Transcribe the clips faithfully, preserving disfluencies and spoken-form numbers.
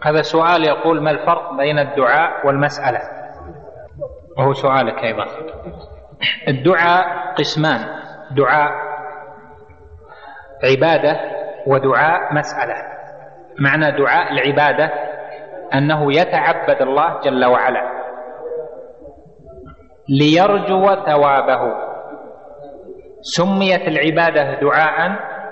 هذا سؤال يقول: ما الفرق بين الدعاء والمسألة؟ وهو سؤالك أيضا. الدعاء قسمان: دعاء عبادة ودعاء مسألة. معنى دعاء العبادة أنه يتعبد الله جل وعلا ليرجو ثوابه. سميت العبادة دعاء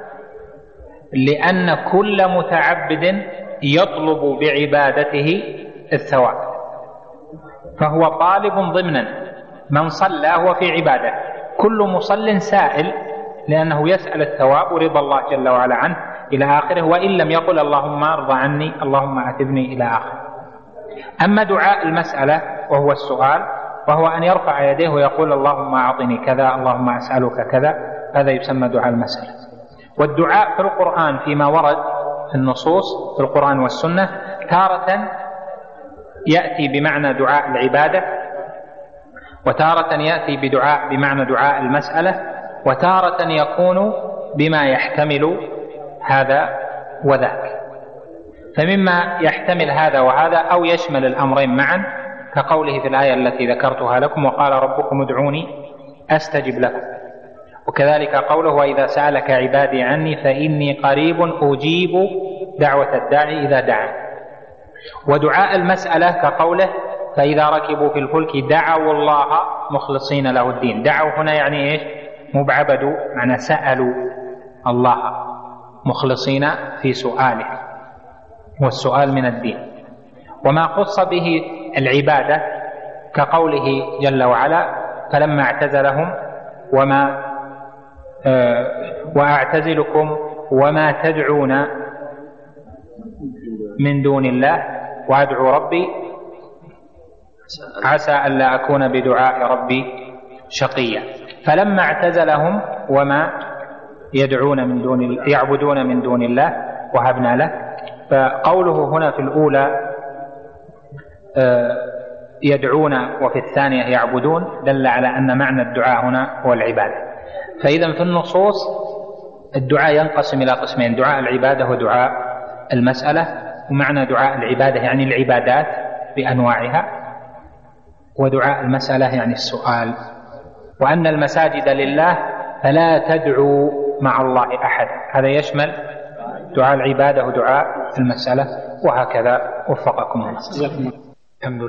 لأن كل متعبد يطلب بعبادته الثواب، فهو طالب ضمنا. من صلى هو في عبادة، كل مصل سائل لأنه يسأل الثواب ورضا الله جل وعلا عنه إلى آخره، وإن لم يقل اللهم ارضى عني اللهم أعتبني إلى آخره. أما دعاء المسألة وهو السؤال، وهو أن يرفع يديه ويقول اللهم أعطني كذا، اللهم أسألك كذا، هذا يسمى دعاء المسألة. والدعاء في القرآن فيما ورد في النصوص في القرآن والسنة تارة يأتي بمعنى دعاء العبادة، وتارة يأتي بدعاء بمعنى دعاء المسألة، وتارة يكون بما يحتمل هذا وذاك. فمما يحتمل هذا وهذا أو يشمل الأمرين معا، كقوله في الآية التي ذكرتها لكم: وقال ربكم ادعوني أستجب لكم. وكذلك قوله: وإذا سألك عبادي عني فإني قريب أجيب دعوة الداعي إذا دعا. ودعاء المسألة كقوله: فإذا ركبوا في الفلك دعوا الله مخلصين له الدين. دعوا هنا يعني إيش؟ مبعبدوا، معنى سألوا الله مخلصين في سؤاله، والسؤال من الدين. وما خص به العبادة كقوله جل وعلا: فلما اعتزلهم وما آه وأعتزلكم وما تدعون من دون الله وأدعو ربي عسى ألا أكون بدعاء ربي شقيا. فلما اعتزلهم وما يدعون من دون يعبدون من دون الله وهبنا له. فقوله هنا في الأولى يدعون وفي الثانية يعبدون دل على أن معنى الدعاء هنا هو العبادة. فإذا في النصوص الدعاء ينقسم إلى قسمين: دعاء العبادة ودعاء المسألة. ومعنى دعاء العبادة يعني العبادات بأنواعها، ودعاء المسألة يعني السؤال. وأن المساجد لله فلا تدعوا مع الله أحد، هذا يشمل دعاء العبادة ودعاء المسألة، وهكذا. وفقكم الله.